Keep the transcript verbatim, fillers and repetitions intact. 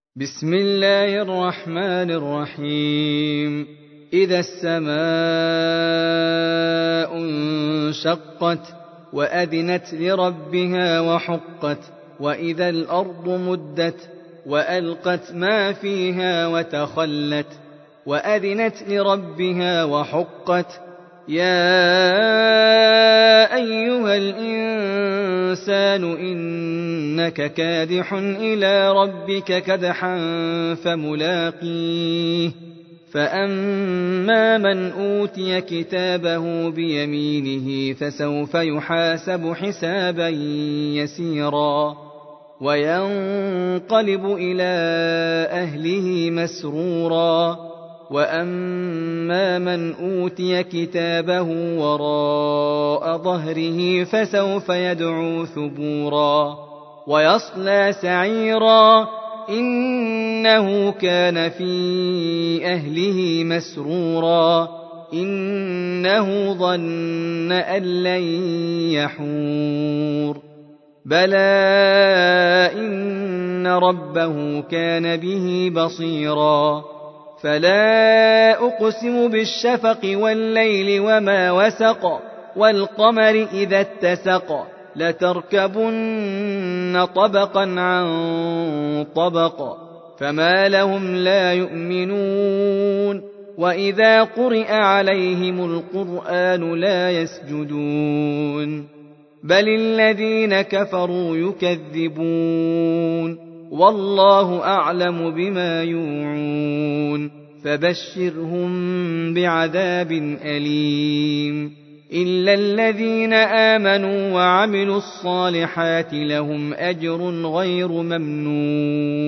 بسم الله الرحمن الرحيم. إذا السماء انشقت وأذنت لربها وحقت وإذا الأرض مدت وألقت ما فيها وتخلت وأذنت لربها وحقت يا أيها الإنسان إنك كادح إلى ربك كدحا فملاقيه فأما من أوتي كتابه بيمينه فسوف يحاسب حسابا يسيرا وينقلب إلى أهله مسرورا وأما من أوتي كتابه وراء ظهره فسوف يدعو ثبورا ويصلى سعيرا إنه كان في أهله مسرورا إنه ظن أن لن يحور بلى إن ربه كان به بصيرا فلا أقسم بالشفق والليل وما وسق والقمر إذا اتسق لتركبن طبقا عن طبق فما لهم لا يؤمنون وإذا قرئ عليهم القرآن لا يسجدون بل الذين كفروا يكذبون والله أعلم بما يوعون فبشرهم بعذاب أليم إلا الذين آمنوا وعملوا الصالحات لهم أجر غير ممنون